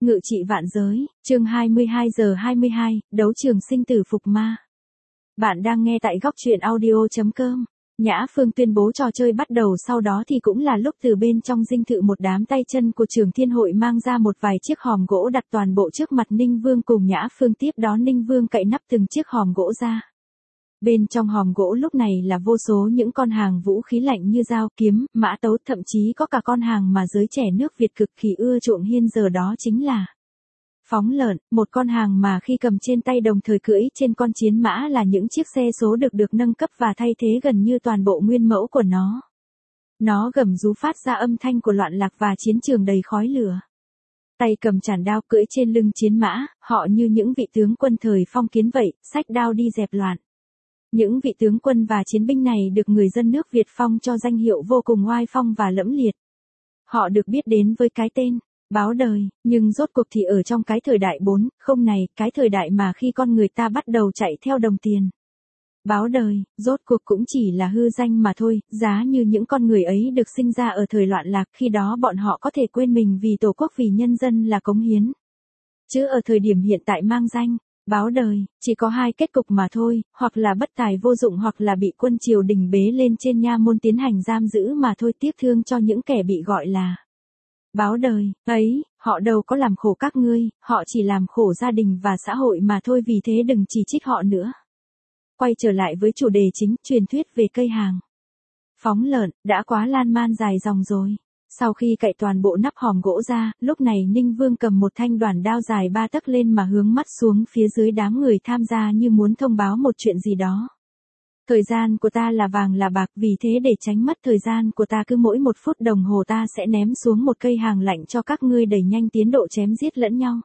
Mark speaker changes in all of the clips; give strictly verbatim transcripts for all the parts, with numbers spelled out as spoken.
Speaker 1: Ngự trị vạn giới, chương hai mươi hai giờ hai mươi hai, đấu trường sinh tử phục ma. Bạn đang nghe tại góc truyện audio chấm com. Nhã Phương tuyên bố trò chơi bắt đầu, sau đó thì cũng là lúc từ bên trong dinh thự một đám tay chân của Trường Thiên Hội mang ra một vài chiếc hòm gỗ đặt toàn bộ trước mặt Ninh Vương cùng Nhã Phương, tiếp đó Ninh Vương cậy nắp từng chiếc hòm gỗ ra. Bên trong hòm gỗ lúc này là vô số những con hàng vũ khí lạnh như dao, kiếm, mã tấu, thậm chí có cả con hàng mà giới trẻ nước Việt cực kỳ ưa chuộng hiện giờ, đó chính là phóng lợn, một con hàng mà khi cầm trên tay đồng thời cưỡi trên con chiến mã là những chiếc xe số được được nâng cấp và thay thế gần như toàn bộ nguyên mẫu của nó. Nó gầm rú phát ra âm thanh của loạn lạc và chiến trường đầy khói lửa. Tay cầm chản đao cưỡi trên lưng chiến mã, họ như những vị tướng quân thời phong kiến vậy, xách đao đi dẹp loạn. Những vị tướng quân và chiến binh này được người dân nước Việt phong cho danh hiệu vô cùng oai phong và lẫm liệt. Họ được biết đến với cái tên báo đời, nhưng rốt cuộc thì ở trong cái thời đại bốn không này, cái thời đại mà khi con người ta bắt đầu chạy theo đồng tiền, báo đời, rốt cuộc cũng chỉ là hư danh mà thôi, giá như những con người ấy được sinh ra ở thời loạn lạc, khi đó bọn họ có thể quên mình vì tổ quốc vì nhân dân là cống hiến. Chứ ở thời điểm hiện tại mang danh báo đời, chỉ có hai kết cục mà thôi, hoặc là bất tài vô dụng hoặc là bị quân triều đình bế lên trên nha môn tiến hành giam giữ mà thôi. Tiếc thương cho những kẻ bị gọi là báo đời, ấy, họ đâu có làm khổ các ngươi, họ chỉ làm khổ gia đình và xã hội mà thôi, vì thế đừng chỉ trích họ nữa. Quay trở lại với chủ đề chính, truyền thuyết về cây hàng phóng lợn, đã quá lan man dài dòng rồi. Sau khi cậy toàn bộ nắp hòm gỗ ra, lúc này Ninh Vương cầm một thanh đoản đao dài ba tấc lên mà hướng mắt xuống phía dưới đám người tham gia như muốn thông báo một chuyện gì đó. Thời gian của ta là vàng là bạc, vì thế để tránh mất thời gian của ta, cứ mỗi một phút đồng hồ ta sẽ ném xuống một cây hàng lạnh cho các ngươi đẩy nhanh tiến độ chém giết lẫn nhau.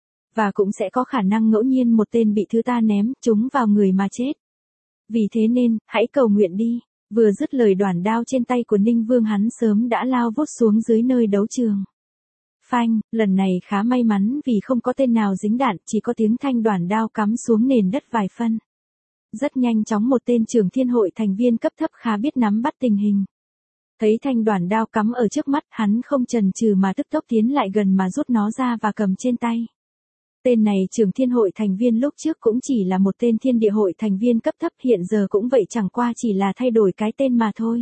Speaker 1: Và cũng sẽ có khả năng ngẫu nhiên một tên bị thứ ta ném trúng vào người mà chết. Vì thế nên, hãy cầu nguyện đi. Vừa dứt lời, đoản đao trên tay của Ninh Vương hắn sớm đã lao vút xuống dưới nơi đấu trường. Phanh, lần này khá may mắn vì không có tên nào dính đạn, chỉ có tiếng thanh đoản đao cắm xuống nền đất vài phân. Rất nhanh chóng một tên Trường Thiên Hội thành viên cấp thấp khá biết nắm bắt tình hình. Thấy thanh đoản đao cắm ở trước mắt, hắn không chần chừ mà tức tốc tiến lại gần mà rút nó ra và cầm trên tay. Tên này Trường Thiên Hội thành viên lúc trước cũng chỉ là một tên Thiên Địa Hội thành viên cấp thấp, hiện giờ cũng vậy, chẳng qua chỉ là thay đổi cái tên mà thôi.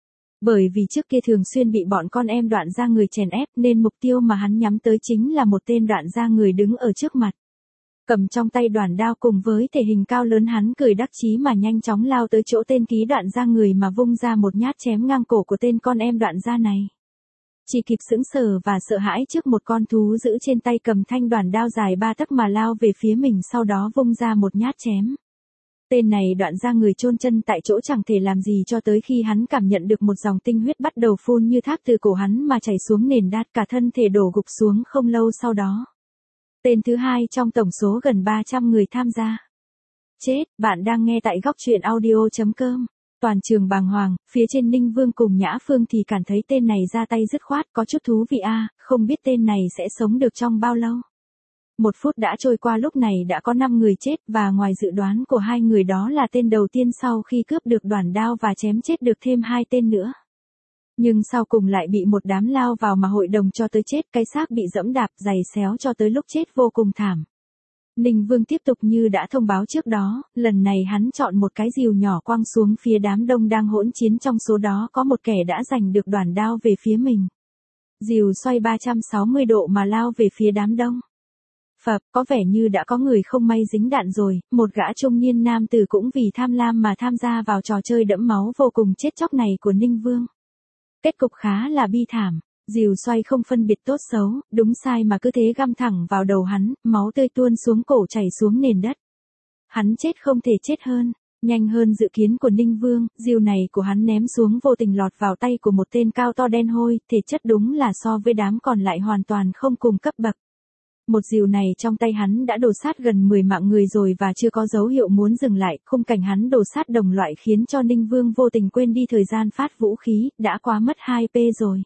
Speaker 1: Bởi vì trước kia thường xuyên bị bọn con em Đoạn Gia Người chèn ép nên mục tiêu mà hắn nhắm tới chính là một tên Đoạn Gia Người đứng ở trước mặt. Cầm trong tay đoản đao cùng với thể hình cao lớn, hắn cười đắc chí mà nhanh chóng lao tới chỗ tên ký Đoạn Gia Người mà vung ra một nhát chém ngang cổ của tên con em Đoạn Gia này. Chỉ kịp sững sờ và sợ hãi trước một con thú dữ trên tay cầm thanh đoản đao dài ba tấc mà lao về phía mình, sau đó vung ra một nhát chém. Tên này Đoạn Gia Người chôn chân tại chỗ chẳng thể làm gì cho tới khi hắn cảm nhận được một dòng tinh huyết bắt đầu phun như thác từ cổ hắn mà chảy xuống nền đát, cả thân thể đổ gục xuống. Không lâu sau đó, tên thứ hai trong tổng số gần ba trăm người tham gia chết. Bạn đang nghe tại góc truyện audio chấm com. Toàn trường bàng hoàng, phía trên Ninh Vương cùng Nhã Phương thì cảm thấy tên này ra tay dứt khoát, có chút thú vị a, à, không biết tên này sẽ sống được trong bao lâu. Một phút đã trôi qua, lúc này đã có năm người chết, và ngoài dự đoán của hai người đó là tên đầu tiên sau khi cướp được đoản đao và chém chết được thêm hai tên nữa. Nhưng sau cùng lại bị một đám lao vào mà hội đồng cho tới chết, cái xác bị dẫm đạp giày xéo cho tới lúc chết vô cùng thảm. Ninh Vương tiếp tục như đã thông báo trước đó, lần này hắn chọn một cái rìu nhỏ quăng xuống phía đám đông đang hỗn chiến, trong số đó có một kẻ đã giành được đoản đao về phía mình. Rìu xoay ba trăm sáu mươi độ mà lao về phía đám đông. Phập, có vẻ như đã có người không may dính đạn rồi, một gã trung niên nam tử cũng vì tham lam mà tham gia vào trò chơi đẫm máu vô cùng chết chóc này của Ninh Vương. Kết cục khá là bi thảm. Rìu xoay không phân biệt tốt xấu, đúng sai mà cứ thế găm thẳng vào đầu hắn, máu tươi tuôn xuống cổ chảy xuống nền đất. Hắn chết không thể chết hơn. Nhanh hơn dự kiến của Ninh Vương, rìu này của hắn ném xuống vô tình lọt vào tay của một tên cao to đen hôi, thể chất đúng là so với đám còn lại hoàn toàn không cùng cấp bậc. Một rìu này trong tay hắn đã đổ sát gần mười mạng người rồi và chưa có dấu hiệu muốn dừng lại, khung cảnh hắn đổ sát đồng loại khiến cho Ninh Vương vô tình quên đi thời gian phát vũ khí, đã quá mất hai pê rồi.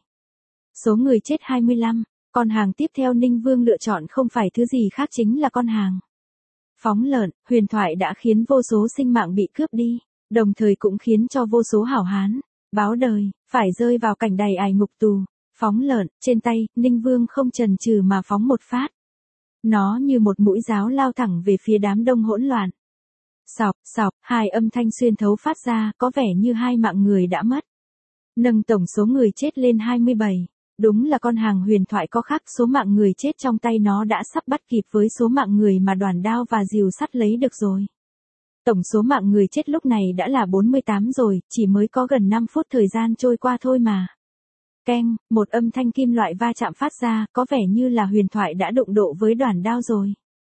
Speaker 1: Số người chết hai mươi lăm, con hàng tiếp theo Ninh Vương lựa chọn không phải thứ gì khác chính là con hàng phóng lợn. Huyền thoại đã khiến vô số sinh mạng bị cướp đi, đồng thời cũng khiến cho vô số hảo hán báo đời phải rơi vào cảnh đầy ải ngục tù. Phóng lợn, trên tay, Ninh Vương không chần chừ mà phóng một phát. Nó như một mũi giáo lao thẳng về phía đám đông hỗn loạn. Sọc, sọc, hai âm thanh xuyên thấu phát ra, có vẻ như hai mạng người đã mất. Nâng tổng số người chết lên hai mươi bảy. Đúng là con hàng huyền thoại có khác, số mạng người chết trong tay nó đã sắp bắt kịp với số mạng người mà đoàn đao và rìu sắt lấy được rồi. Tổng số mạng người chết lúc này đã là bốn mươi tám rồi, chỉ mới có gần năm phút thời gian trôi qua thôi mà. Keng, một âm thanh kim loại va chạm phát ra, có vẻ như là huyền thoại đã đụng độ với đoàn đao rồi.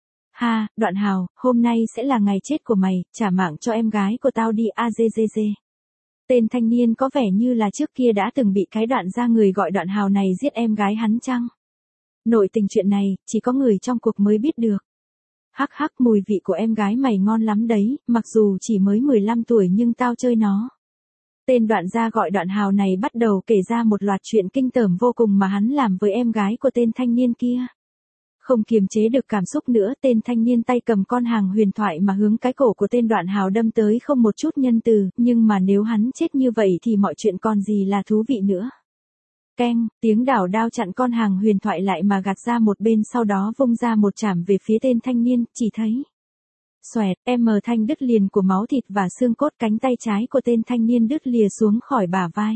Speaker 1: Ha, Đoạn Hào, hôm nay sẽ là ngày chết của mày, trả mạng cho em gái của tao đi a dê dê dê. Tên thanh niên có vẻ như là trước kia đã từng bị cái đoạn ra người gọi Đoạn Hào này giết em gái hắn chăng? Nội tình chuyện này, chỉ có người trong cuộc mới biết được. Hắc hắc, mùi vị của em gái mày ngon lắm đấy, mặc dù chỉ mới mười lăm tuổi nhưng tao chơi nó. Tên đoạn gia gọi Đoạn Hào này bắt đầu kể ra một loạt chuyện kinh tởm vô cùng mà hắn làm với em gái của tên thanh niên kia. Không kiềm chế được cảm xúc nữa, tên thanh niên tay cầm con hàng huyền thoại mà hướng cái cổ của tên Đoạn Hào đâm tới không một chút nhân từ, nhưng mà nếu hắn chết như vậy thì mọi chuyện còn gì là thú vị nữa. Keng, tiếng đảo đao chặn con hàng huyền thoại lại mà gạt ra một bên, sau đó vung ra một chảm về phía tên thanh niên, chỉ thấy. Xoẹt, em mờ thanh đứt liền của máu thịt và xương cốt, cánh tay trái của tên thanh niên đứt lìa xuống khỏi bả vai.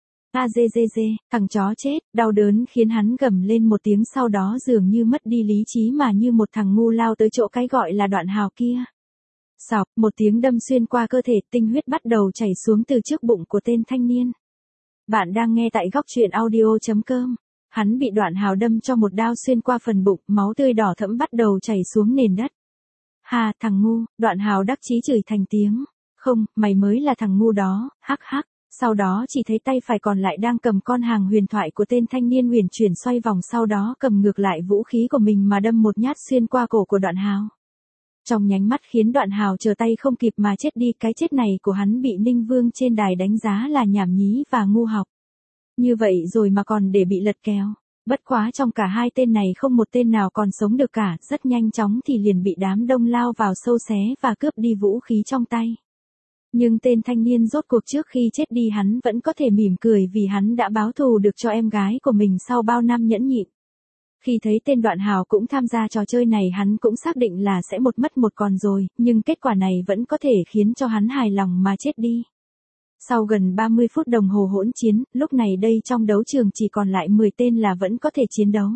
Speaker 1: A dê dê dê, thằng chó chết, đau đớn khiến hắn gầm lên một tiếng, sau đó dường như mất đi lý trí mà như một thằng ngu lao tới chỗ cái gọi là Đoạn Hào kia. Sọc, một tiếng đâm xuyên qua cơ thể, tinh huyết bắt đầu chảy xuống từ trước bụng của tên thanh niên. Bạn đang nghe tại góc truyện audio chấm com. Hắn bị Đoạn Hào đâm cho một đao xuyên qua phần bụng, máu tươi đỏ thẫm bắt đầu chảy xuống nền đất. Hà, thằng ngu, Đoạn Hào đắc chí chửi thành tiếng. Không, mày mới là thằng ngu đó, hắc hắc. Sau đó chỉ thấy tay phải còn lại đang cầm con hàng huyền thoại của tên thanh niên huyền chuyển xoay vòng, sau đó cầm ngược lại vũ khí của mình mà đâm một nhát xuyên qua cổ của Đoạn Hào. Trong nhánh mắt khiến Đoạn Hào chờ tay không kịp mà chết đi, cái chết này của hắn bị Ninh Vương trên đài đánh giá là nhảm nhí và ngu học. Như vậy rồi mà còn để bị lật kéo. Bất quá trong cả hai tên này không một tên nào còn sống được cả, rất nhanh chóng thì liền bị đám đông lao vào sâu xé và cướp đi vũ khí trong tay. Nhưng tên thanh niên rốt cuộc trước khi chết đi hắn vẫn có thể mỉm cười vì hắn đã báo thù được cho em gái của mình sau bao năm nhẫn nhịn. Khi thấy tên Đoạn Hào cũng tham gia trò chơi này, hắn cũng xác định là sẽ một mất một còn rồi, nhưng kết quả này vẫn có thể khiến cho hắn hài lòng mà chết đi. Sau gần ba mươi phút đồng hồ hỗn chiến, lúc này đây trong đấu trường chỉ còn lại mười tên là vẫn có thể chiến đấu.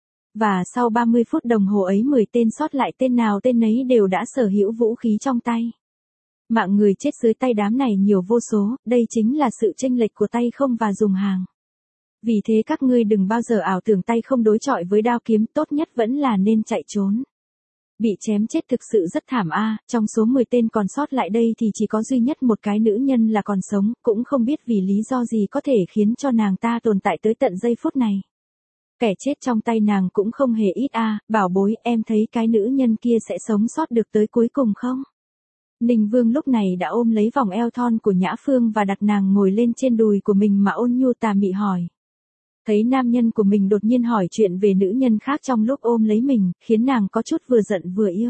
Speaker 1: Và sau ba mươi phút đồng hồ ấy mười tên sót lại tên nào tên nấy đều đã sở hữu vũ khí trong tay. Mạng người chết dưới tay đám này nhiều vô số, đây chính là sự chênh lệch của tay không và dùng hàng. Vì thế các ngươi đừng bao giờ ảo tưởng tay không đối chọi với đao kiếm, tốt nhất vẫn là nên chạy trốn. Bị chém chết thực sự rất thảm a, trong số mười tên còn sót lại đây thì chỉ có duy nhất một cái nữ nhân là còn sống, cũng không biết vì lý do gì có thể khiến cho nàng ta tồn tại tới tận giây phút này. Kẻ chết trong tay nàng cũng không hề ít a, bảo bối, em thấy cái nữ nhân kia sẽ sống sót được tới cuối cùng không? Ninh Vương lúc này đã ôm lấy vòng eo thon của Nhã Phương và đặt nàng ngồi lên trên đùi của mình mà ôn nhu tà mị hỏi. Thấy nam nhân của mình đột nhiên hỏi chuyện về nữ nhân khác trong lúc ôm lấy mình, khiến nàng có chút vừa giận vừa yêu.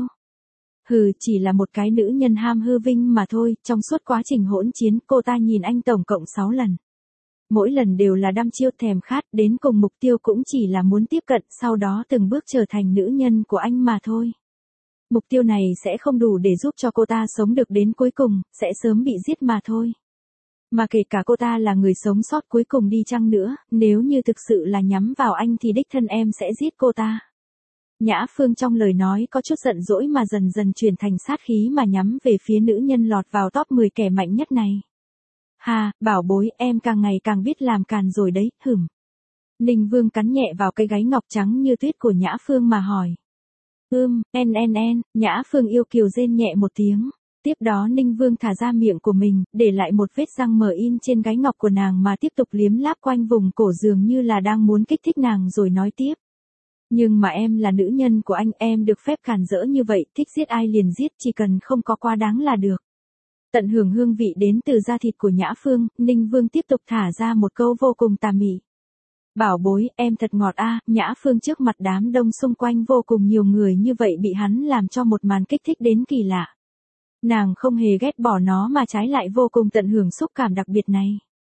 Speaker 1: Hừ, chỉ là một cái nữ nhân ham hư vinh mà thôi, trong suốt quá trình hỗn chiến cô ta nhìn anh tổng cộng sáu lần. Mỗi lần đều là đăm chiêu thèm khát, đến cùng mục tiêu cũng chỉ là muốn tiếp cận, sau đó từng bước trở thành nữ nhân của anh mà thôi. Mục tiêu này sẽ không đủ để giúp cho cô ta sống được đến cuối cùng, sẽ sớm bị giết mà thôi. Mà kể cả cô ta là người sống sót cuối cùng đi chăng nữa, nếu như thực sự là nhắm vào anh thì đích thân em sẽ giết cô ta. Nhã Phương trong lời nói có chút giận dỗi mà dần dần chuyển thành sát khí mà nhắm về phía nữ nhân lọt vào top mười kẻ mạnh nhất này. Ha, bảo bối, em càng ngày càng biết làm càn rồi đấy, hửm. Ninh Vương cắn nhẹ vào cái gáy ngọc trắng như tuyết của Nhã Phương mà hỏi. Ưm, en en en, Nhã Phương yêu kiều rên nhẹ một tiếng. Tiếp đó Ninh Vương thả ra miệng của mình, để lại một vết răng mờ in trên gáy ngọc của nàng mà tiếp tục liếm láp quanh vùng cổ dường như là đang muốn kích thích nàng rồi nói tiếp. Nhưng mà em là nữ nhân của anh, em được phép càn rỡ như vậy, thích giết ai liền giết, chỉ cần không có quá đáng là được. Tận hưởng hương vị đến từ da thịt của Nhã Phương, Ninh Vương tiếp tục thả ra một câu vô cùng tà mị. Bảo bối, em thật ngọt a. Nhã Phương trước mặt đám đông xung quanh vô cùng nhiều người như vậy bị hắn làm cho một màn kích thích đến kỳ lạ. Nàng không hề ghét bỏ nó mà trái lại vô cùng tận hưởng xúc cảm đặc biệt này.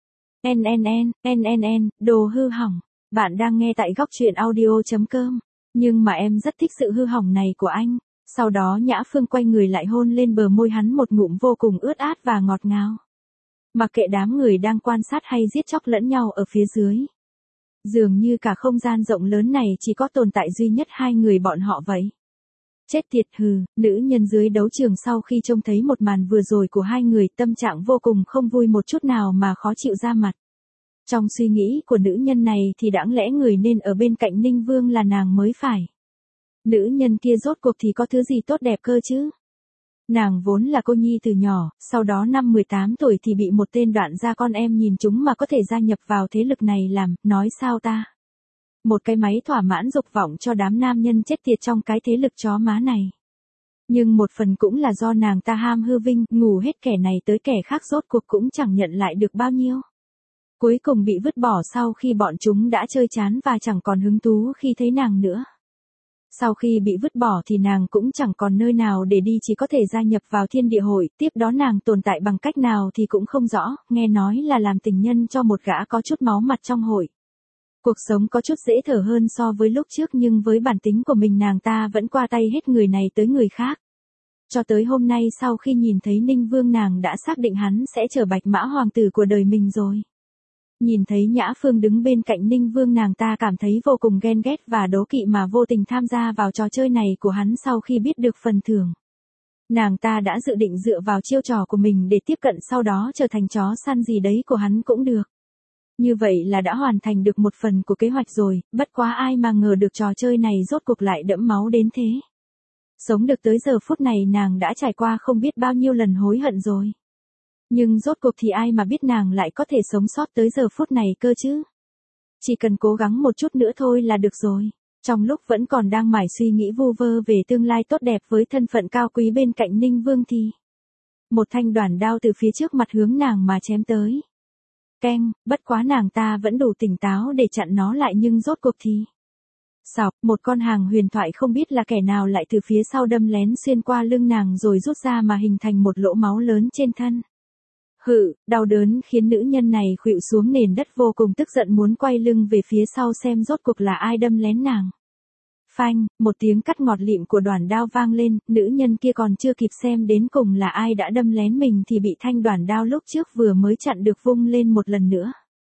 Speaker 1: En en en, en en en, đồ hư hỏng. Bạn đang nghe tại góc truyện audio chấm com. Nhưng mà em rất thích sự hư hỏng này của anh. Sau đó Nhã Phương quay người lại hôn lên bờ môi hắn một ngụm vô cùng ướt át và ngọt ngào. Mặc kệ đám người đang quan sát hay giết chóc lẫn nhau ở phía dưới. Dường như cả không gian rộng lớn này chỉ có tồn tại duy nhất hai người bọn họ vậy. Chết tiệt hừ, nữ nhân dưới đấu trường sau khi trông thấy một màn vừa rồi của hai người tâm trạng vô cùng không vui một chút nào mà khó chịu ra mặt. Trong suy nghĩ của nữ nhân này thì đáng lẽ người nên ở bên cạnh Ninh Vương là nàng mới phải. Nữ nhân kia rốt cuộc thì có thứ gì tốt đẹp cơ chứ? Nàng vốn là cô nhi từ nhỏ, sau đó năm mười tám tuổi thì bị một tên đoạn gia con em nhìn chúng mà có thể gia nhập vào thế lực này làm, nói sao ta? Một cái máy thỏa mãn dục vọng cho đám nam nhân chết tiệt trong cái thế lực chó má này. Nhưng một phần cũng là do nàng ta ham hư vinh, ngủ hết kẻ này tới kẻ khác rốt cuộc cũng chẳng nhận lại được bao nhiêu. Cuối cùng bị vứt bỏ sau khi bọn chúng đã chơi chán và chẳng còn hứng thú khi thấy nàng nữa. Sau khi bị vứt bỏ thì nàng cũng chẳng còn nơi nào để đi, chỉ có thể gia nhập vào thiên địa hội, tiếp đó nàng tồn tại bằng cách nào thì cũng không rõ, nghe nói là làm tình nhân cho một gã có chút máu mặt trong hội. Cuộc sống có chút dễ thở hơn so với lúc trước nhưng với bản tính của mình nàng ta vẫn qua tay hết người này tới người khác. Cho tới hôm nay sau khi nhìn thấy Ninh Vương nàng đã xác định hắn sẽ trở bạch mã hoàng tử của đời mình rồi. Nhìn thấy Nhã Phương đứng bên cạnh Ninh Vương nàng ta cảm thấy vô cùng ghen ghét và đố kỵ mà vô tình tham gia vào trò chơi này của hắn sau khi biết được phần thưởng. Nàng ta đã dự định dựa vào chiêu trò của mình để tiếp cận sau đó trở thành chó săn gì đấy của hắn cũng được. Như vậy là đã hoàn thành được một phần của kế hoạch rồi, bất quá ai mà ngờ được trò chơi này rốt cuộc lại đẫm máu đến thế. Sống được tới giờ phút này nàng đã trải qua không biết bao nhiêu lần hối hận rồi. Nhưng rốt cuộc thì ai mà biết nàng lại có thể sống sót tới giờ phút này cơ chứ. Chỉ cần cố gắng một chút nữa thôi là được rồi. Trong lúc vẫn còn đang mải suy nghĩ vu vơ về tương lai tốt đẹp với thân phận cao quý bên cạnh Ninh Vương thì một thanh đoản đao từ phía trước mặt hướng nàng mà chém tới. Keng, bất quá nàng ta vẫn đủ tỉnh táo để chặn nó lại nhưng rốt cuộc thì sọc, một con hàng huyền thoại không biết là kẻ nào lại từ phía sau đâm lén xuyên qua lưng nàng rồi rút ra mà hình thành một lỗ máu lớn trên thân. Hự, đau đớn khiến nữ nhân này khuỵu xuống nền đất vô cùng tức giận muốn quay lưng về phía sau xem rốt cuộc là ai đâm lén nàng. Phanh, một tiếng cắt ngọt lịm của đoản đao vang lên, nữ nhân kia còn chưa kịp xem đến cùng là ai đã đâm lén mình thì bị thanh đoản đao lúc trước vừa mới chặn được vung lên một lần nữa.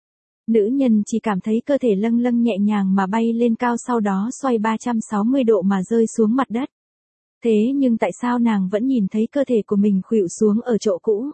Speaker 1: Nữ nhân chỉ cảm thấy cơ thể lâng lâng nhẹ nhàng mà bay lên cao sau đó xoay ba trăm sáu mươi độ mà rơi xuống mặt đất. Thế nhưng tại sao nàng vẫn nhìn thấy cơ thể của mình khuỵu xuống ở chỗ cũ?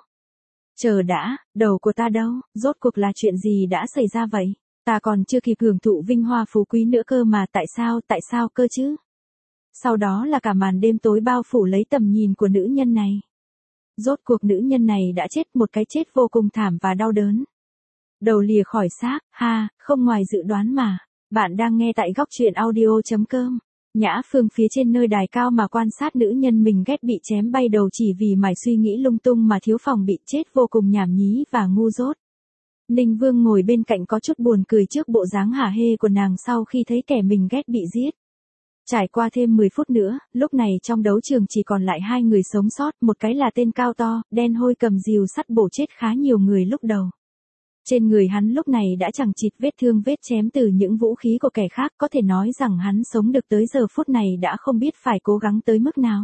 Speaker 1: Chờ đã, đầu của ta đâu, rốt cuộc là chuyện gì đã xảy ra vậy? Ta còn chưa kịp hưởng thụ vinh hoa phú quý nữa cơ mà tại sao, tại sao cơ chứ? Sau đó là cả màn đêm tối bao phủ lấy tầm nhìn của nữ nhân này. Rốt cuộc nữ nhân này đã chết một cái chết vô cùng thảm và đau đớn. Đầu lìa khỏi xác, ha, không ngoài dự đoán mà. Bạn đang nghe tại góc truyện audio chấm com. Nhã Phương phía trên nơi đài cao mà quan sát nữ nhân mình ghét bị chém bay đầu chỉ vì mải suy nghĩ lung tung mà thiếu phòng bị chết vô cùng nhảm nhí và ngu dốt. Ninh Vương ngồi bên cạnh có chút buồn cười trước bộ dáng hả hê của nàng sau khi thấy kẻ mình ghét bị giết. Trải qua thêm mười phút nữa, lúc này trong đấu trường chỉ còn lại hai người sống sót, một cái là tên cao to, đen hôi cầm rìu sắt bổ chết khá nhiều người lúc đầu. Trên người hắn lúc này đã chẳng chịt vết thương vết chém từ những vũ khí của kẻ khác, có thể nói rằng hắn sống được tới giờ phút này đã không biết phải cố gắng tới mức nào.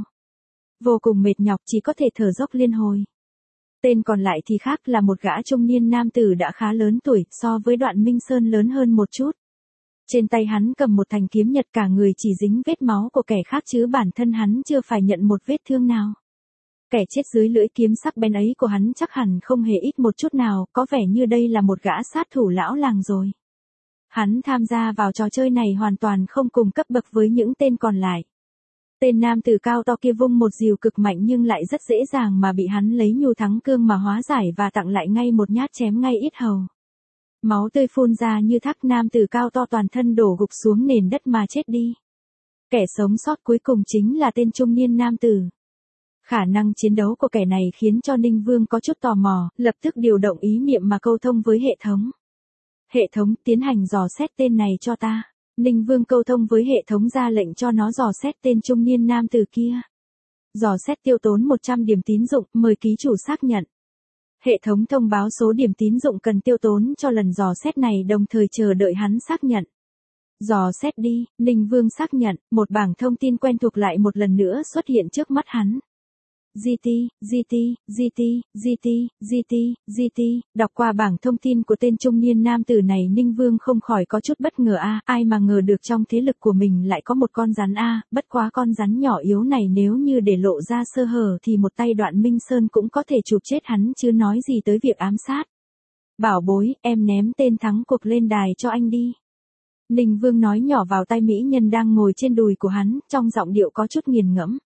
Speaker 1: Vô cùng mệt nhọc chỉ có thể thở dốc liên hồi. Tên còn lại thì khác là một gã trung niên nam tử đã khá lớn tuổi, so với Đoạn Minh Sơn lớn hơn một chút. Trên tay hắn cầm một thanh kiếm nhật, cả người chỉ dính vết máu của kẻ khác chứ bản thân hắn chưa phải nhận một vết thương nào. Kẻ chết dưới lưỡi kiếm sắc bén ấy của hắn chắc hẳn không hề ít một chút nào, có vẻ như đây là một gã sát thủ lão làng rồi. Hắn tham gia vào trò chơi này hoàn toàn không cùng cấp bậc với những tên còn lại. Tên nam tử cao to kia vung một rìu cực mạnh nhưng lại rất dễ dàng mà bị hắn lấy nhu thắng cương mà hóa giải và tặng lại ngay một nhát chém ngay yết hầu. Máu tươi phun ra như thác, nam tử cao to toàn thân đổ gục xuống nền đất mà chết đi. Kẻ sống sót cuối cùng chính là tên trung niên nam tử. Khả năng chiến đấu của kẻ này khiến cho Ninh Vương có chút tò mò, lập tức điều động ý niệm mà câu thông với hệ thống. Hệ thống, tiến hành dò xét tên này cho ta. Ninh Vương câu thông với hệ thống ra lệnh cho nó dò xét tên trung niên nam tử kia. Dò xét tiêu tốn một trăm điểm tín dụng, mời ký chủ xác nhận. Hệ thống thông báo số điểm tín dụng cần tiêu tốn cho lần dò xét này đồng thời chờ đợi hắn xác nhận. Dò xét đi, Ninh Vương xác nhận, một bảng thông tin quen thuộc lại một lần nữa xuất hiện trước mắt hắn. giê tê, giê tê, giê tê, giê tê, giê tê, giê tê, đọc qua bảng thông tin của tên trung niên nam tử này Ninh Vương không khỏi có chút bất ngờ a, ai mà ngờ được trong thế lực của mình lại có một con rắn a, bất quá con rắn nhỏ yếu này nếu như để lộ ra sơ hở thì một tay Đoạn Minh Sơn cũng có thể chụp chết hắn chứ nói gì tới việc ám sát. Bảo bối, em ném tên thắng cuộc lên đài cho anh đi. Ninh Vương nói nhỏ vào tai mỹ nhân đang ngồi trên đùi của hắn, trong giọng điệu có chút nghiền ngẫm.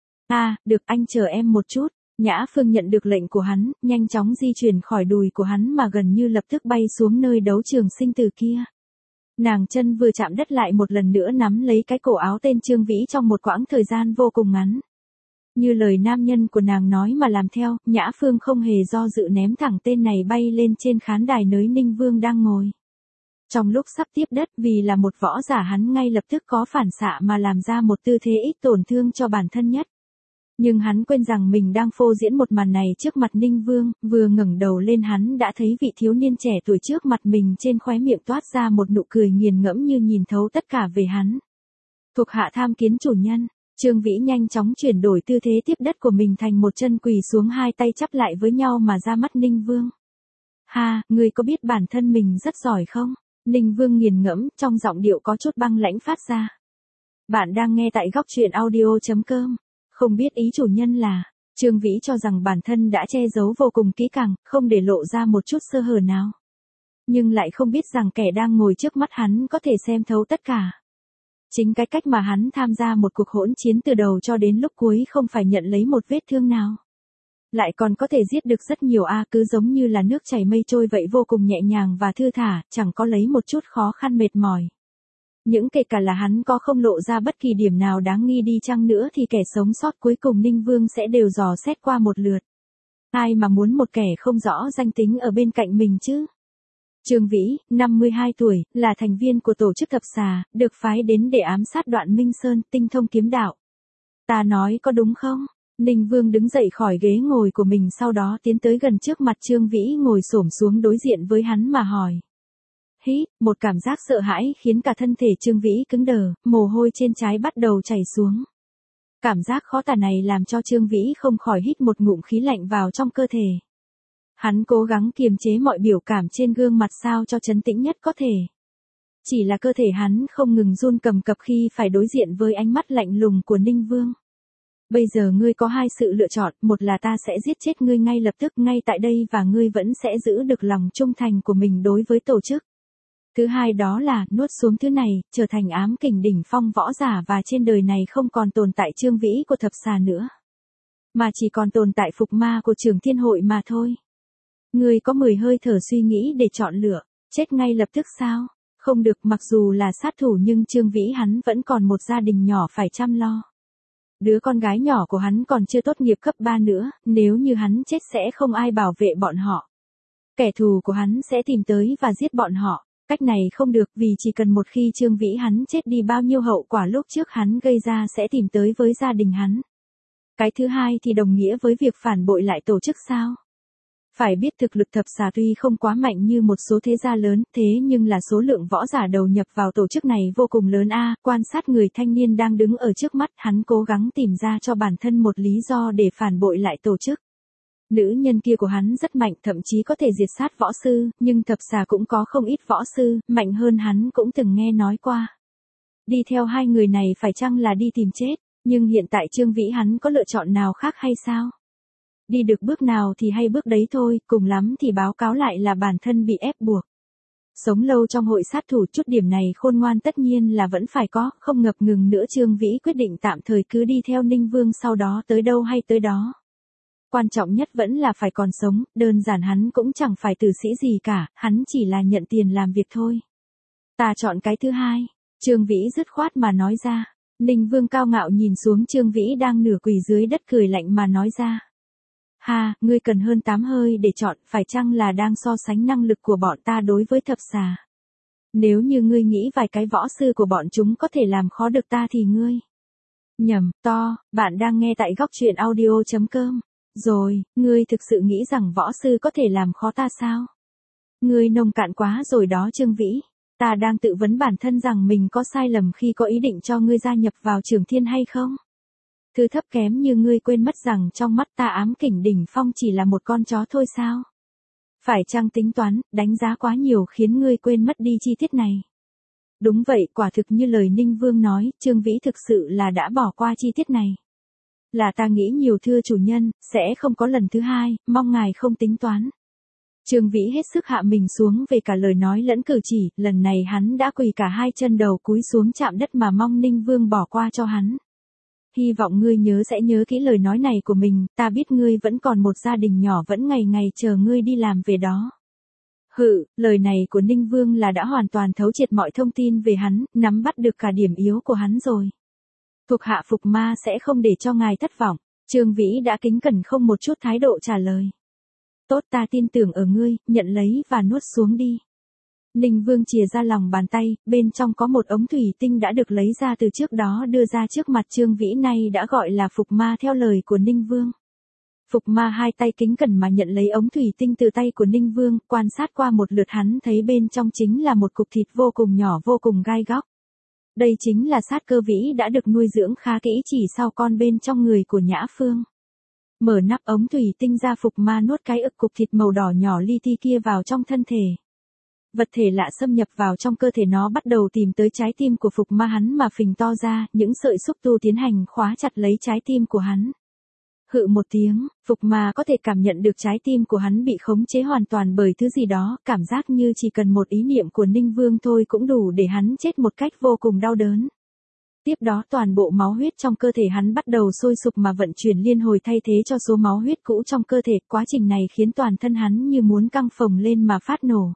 Speaker 1: À, được anh chờ em một chút. Nhã Phương nhận được lệnh của hắn, nhanh chóng di chuyển khỏi đùi của hắn mà gần như lập tức bay xuống nơi đấu trường sinh tử kia. Nàng chân vừa chạm đất lại một lần nữa nắm lấy cái cổ áo tên Trương Vĩ trong một quãng thời gian vô cùng ngắn. Như lời nam nhân của nàng nói mà làm theo, Nhã Phương không hề do dự ném thẳng tên này bay lên trên khán đài nơi Ninh Vương đang ngồi. Trong lúc sắp tiếp đất vì là một võ giả hắn ngay lập tức có phản xạ mà làm ra một tư thế ít tổn thương cho bản thân nhất. Nhưng hắn quên rằng mình đang phô diễn một màn này trước mặt Ninh Vương, vừa ngẩng đầu lên hắn đã thấy vị thiếu niên trẻ tuổi trước mặt mình trên khóe miệng toát ra một nụ cười nghiền ngẫm như nhìn thấu tất cả về hắn. Thuộc hạ tham kiến chủ nhân, Trương Vĩ nhanh chóng chuyển đổi tư thế tiếp đất của mình thành một chân quỳ xuống hai tay chắp lại với nhau mà ra mắt Ninh Vương. Ha, ngươi có biết bản thân mình rất giỏi không? Ninh Vương nghiền ngẫm, trong giọng điệu có chút băng lãnh phát ra. Bạn đang nghe tại góc truyện audio chấm com. Không biết ý chủ nhân là, Trương Vĩ cho rằng bản thân đã che giấu vô cùng kỹ càng, không để lộ ra một chút sơ hở nào. Nhưng lại không biết rằng kẻ đang ngồi trước mắt hắn có thể xem thấu tất cả. Chính cái cách mà hắn tham gia một cuộc hỗn chiến từ đầu cho đến lúc cuối không phải nhận lấy một vết thương nào. Lại còn có thể giết được rất nhiều a, cứ giống như là nước chảy mây trôi vậy, vô cùng nhẹ nhàng và thư thả, chẳng có lấy một chút khó khăn mệt mỏi. Những kể cả là hắn có không lộ ra bất kỳ điểm nào đáng nghi đi chăng nữa thì kẻ sống sót cuối cùng Ninh Vương sẽ đều dò xét qua một lượt. Ai mà muốn một kẻ không rõ danh tính ở bên cạnh mình chứ? Trương Vĩ, năm mươi hai tuổi, là thành viên của tổ chức Thập Xà, được phái đến để ám sát Đoạn Minh Sơn, tinh thông kiếm đạo. Ta nói có đúng không? Ninh Vương đứng dậy khỏi ghế ngồi của mình, sau đó tiến tới gần trước mặt Trương Vĩ ngồi xổm xuống đối diện với hắn mà hỏi. Hít, một cảm giác sợ hãi khiến cả thân thể Trương Vĩ cứng đờ, mồ hôi trên trán bắt đầu chảy xuống. Cảm giác khó tả này làm cho Trương Vĩ không khỏi hít một ngụm khí lạnh vào trong cơ thể. Hắn cố gắng kiềm chế mọi biểu cảm trên gương mặt sao cho trấn tĩnh nhất có thể. Chỉ là cơ thể hắn không ngừng run cầm cập khi phải đối diện với ánh mắt lạnh lùng của Ninh Vương. Bây giờ ngươi có hai sự lựa chọn, một là ta sẽ giết chết ngươi ngay lập tức ngay tại đây và ngươi vẫn sẽ giữ được lòng trung thành của mình đối với tổ chức. Thứ hai đó là nuốt xuống thứ này, trở thành ám kình đỉnh phong võ giả và trên đời này không còn tồn tại Trương Vĩ của Thập Xà nữa. Mà chỉ còn tồn tại Phục Ma của Trường Thiên Hội mà thôi. Ngươi có mười hơi thở suy nghĩ để chọn lựa, chết ngay lập tức sao? Không được, mặc dù là sát thủ nhưng Trương Vĩ hắn vẫn còn một gia đình nhỏ phải chăm lo. Đứa con gái nhỏ của hắn còn chưa tốt nghiệp cấp ba nữa, nếu như hắn chết sẽ không ai bảo vệ bọn họ. Kẻ thù của hắn sẽ tìm tới và giết bọn họ. Cách này không được vì chỉ cần một khi Trương Vĩ hắn chết đi bao nhiêu hậu quả lúc trước hắn gây ra sẽ tìm tới với gia đình hắn. Cái thứ hai thì đồng nghĩa với việc phản bội lại tổ chức sao? Phải biết thực lực Thập Xà tuy không quá mạnh như một số thế gia lớn, thế nhưng là số lượng võ giả đầu nhập vào tổ chức này vô cùng lớn a. Quan sát người thanh niên đang đứng ở trước mắt, hắn cố gắng tìm ra cho bản thân một lý do để phản bội lại tổ chức. Nữ nhân kia của hắn rất mạnh, thậm chí có thể diệt sát võ sư, nhưng Thập Xà cũng có không ít võ sư, mạnh hơn hắn cũng từng nghe nói qua. Đi theo hai người này phải chăng là đi tìm chết, nhưng hiện tại Trương Vĩ hắn có lựa chọn nào khác hay sao? Đi được bước nào thì hay bước đấy thôi, cùng lắm thì báo cáo lại là bản thân bị ép buộc. Sống lâu trong hội sát thủ chút điểm này khôn ngoan tất nhiên là vẫn phải có, không ngập ngừng nữa Trương Vĩ quyết định tạm thời cứ đi theo Ninh Vương sau đó tới đâu hay tới đó. Quan trọng nhất vẫn là phải còn sống, đơn giản hắn cũng chẳng phải tử sĩ gì cả, hắn chỉ là nhận tiền làm việc thôi. Ta chọn cái thứ hai, Trương Vĩ dứt khoát mà nói ra. Ninh Vương cao ngạo nhìn xuống Trương Vĩ đang nửa quỳ dưới đất cười lạnh mà nói ra. Ha, ngươi cần hơn tám hơi để chọn, phải chăng là đang so sánh năng lực của bọn ta đối với Thập Xà? Nếu như ngươi nghĩ vài cái võ sư của bọn chúng có thể làm khó được ta thì ngươi nhầm to, bạn đang nghe tại góc truyện audio chấm com. Rồi, ngươi thực sự nghĩ rằng võ sư có thể làm khó ta sao? Ngươi nông cạn quá rồi đó Trương Vĩ. Ta đang tự vấn bản thân rằng mình có sai lầm khi có ý định cho ngươi gia nhập vào Trường Thiên hay không? Thứ thấp kém như ngươi quên mất rằng trong mắt ta Ám Kình Đỉnh Phong chỉ là một con chó thôi sao? Phải chăng tính toán, đánh giá quá nhiều khiến ngươi quên mất đi chi tiết này? Đúng vậy, quả thực như lời Ninh Vương nói, Trương Vĩ thực sự là đã bỏ qua chi tiết này. Là ta nghĩ nhiều thưa chủ nhân, sẽ không có lần thứ hai, mong ngài không tính toán. Trương Vĩ hết sức hạ mình xuống về cả lời nói lẫn cử chỉ, lần này hắn đã quỳ cả hai chân đầu cúi xuống chạm đất mà mong Ninh Vương bỏ qua cho hắn. Hy vọng ngươi nhớ sẽ nhớ kỹ lời nói này của mình, ta biết ngươi vẫn còn một gia đình nhỏ vẫn ngày ngày chờ ngươi đi làm về đó. Hự, lời này của Ninh Vương là đã hoàn toàn thấu triệt mọi thông tin về hắn, nắm bắt được cả điểm yếu của hắn rồi. Thuộc hạ Phục Ma sẽ không để cho ngài thất vọng, Trương Vĩ đã kính cẩn không một chút thái độ trả lời. Tốt, ta tin tưởng ở ngươi, nhận lấy và nuốt xuống đi. Ninh Vương chìa ra lòng bàn tay, bên trong có một ống thủy tinh đã được lấy ra từ trước đó đưa ra trước mặt Trương Vĩ, nay đã gọi là Phục Ma theo lời của Ninh Vương. Phục Ma hai tay kính cẩn mà nhận lấy ống thủy tinh từ tay của Ninh Vương, quan sát qua một lượt hắn thấy bên trong chính là một cục thịt vô cùng nhỏ vô cùng gai góc. Đây chính là sát cơ vĩ đã được nuôi dưỡng khá kỹ chỉ sau con bên trong người của Nhã Phương. Mở nắp ống thủy tinh ra, Phục Ma nuốt cái ực cục thịt màu đỏ nhỏ li ti kia vào trong thân thể. Vật thể lạ xâm nhập vào trong cơ thể nó bắt đầu tìm tới trái tim của Phục Ma hắn mà phình to ra, những sợi xúc tu tiến hành khóa chặt lấy trái tim của hắn. Hự một tiếng, Phục Ma có thể cảm nhận được trái tim của hắn bị khống chế hoàn toàn bởi thứ gì đó, cảm giác như chỉ cần một ý niệm của Ninh Vương thôi cũng đủ để hắn chết một cách vô cùng đau đớn. Tiếp đó toàn bộ máu huyết trong cơ thể hắn bắt đầu sôi sục mà vận chuyển liên hồi thay thế cho số máu huyết cũ trong cơ thể, quá trình này khiến toàn thân hắn như muốn căng phồng lên mà phát nổ.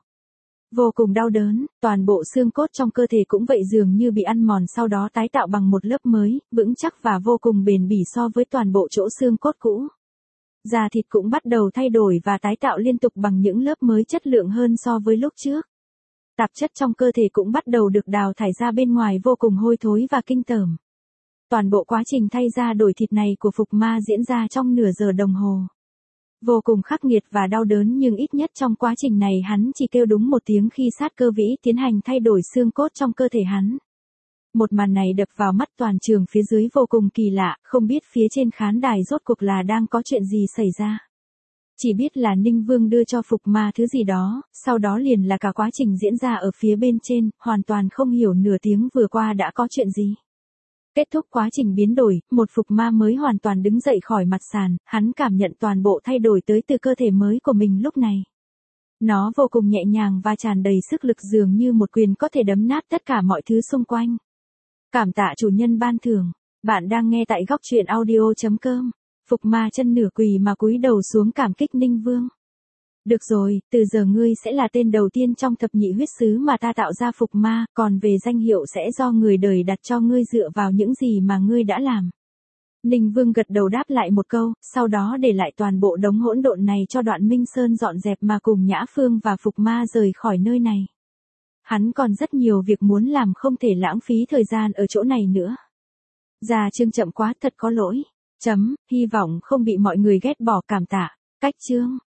Speaker 1: Vô cùng đau đớn, toàn bộ xương cốt trong cơ thể cũng vậy, dường như bị ăn mòn sau đó tái tạo bằng một lớp mới, vững chắc và vô cùng bền bỉ so với toàn bộ chỗ xương cốt cũ. Da thịt cũng bắt đầu thay đổi và tái tạo liên tục bằng những lớp mới chất lượng hơn so với lúc trước. Tạp chất trong cơ thể cũng bắt đầu được đào thải ra bên ngoài vô cùng hôi thối và kinh tởm. Toàn bộ quá trình thay da đổi thịt này của Phục Ma diễn ra trong nửa giờ đồng hồ. Vô cùng khắc nghiệt và đau đớn, nhưng ít nhất trong quá trình này hắn chỉ kêu đúng một tiếng khi sát cơ vĩ tiến hành thay đổi xương cốt trong cơ thể hắn. Một màn này đập vào mắt toàn trường phía dưới vô cùng kỳ lạ, không biết phía trên khán đài rốt cuộc là đang có chuyện gì xảy ra. Chỉ biết là Ninh Vương đưa cho Phục Ma thứ gì đó, sau đó liền là cả quá trình diễn ra ở phía bên trên, hoàn toàn không hiểu nửa tiếng vừa qua đã có chuyện gì. Kết thúc quá trình biến đổi, một Phục Ma mới hoàn toàn đứng dậy khỏi mặt sàn, hắn cảm nhận toàn bộ thay đổi tới từ cơ thể mới của mình lúc này. Nó vô cùng nhẹ nhàng và tràn đầy sức lực, dường như một quyền có thể đấm nát tất cả mọi thứ xung quanh. Cảm tạ chủ nhân ban thưởng. Bạn đang nghe tại góc truyện audio chấm com. Phục Ma chân nửa quỳ mà cúi đầu xuống cảm kích Ninh Vương. Được rồi, từ giờ ngươi sẽ là tên đầu tiên trong thập nhị huyết sứ mà ta tạo ra, Phục Ma, còn về danh hiệu sẽ do người đời đặt cho ngươi dựa vào những gì mà ngươi đã làm. Ninh Vương gật đầu đáp lại một câu, sau đó để lại toàn bộ đống hỗn độn này cho Đoạn Minh Sơn dọn dẹp mà cùng Nhã Phương và Phục Ma rời khỏi nơi này. Hắn còn rất nhiều việc muốn làm, không thể lãng phí thời gian ở chỗ này nữa. Gia chương chậm quá, thật có lỗi. Chấm, hy vọng không bị mọi người ghét bỏ, cảm tạ. Cách chương.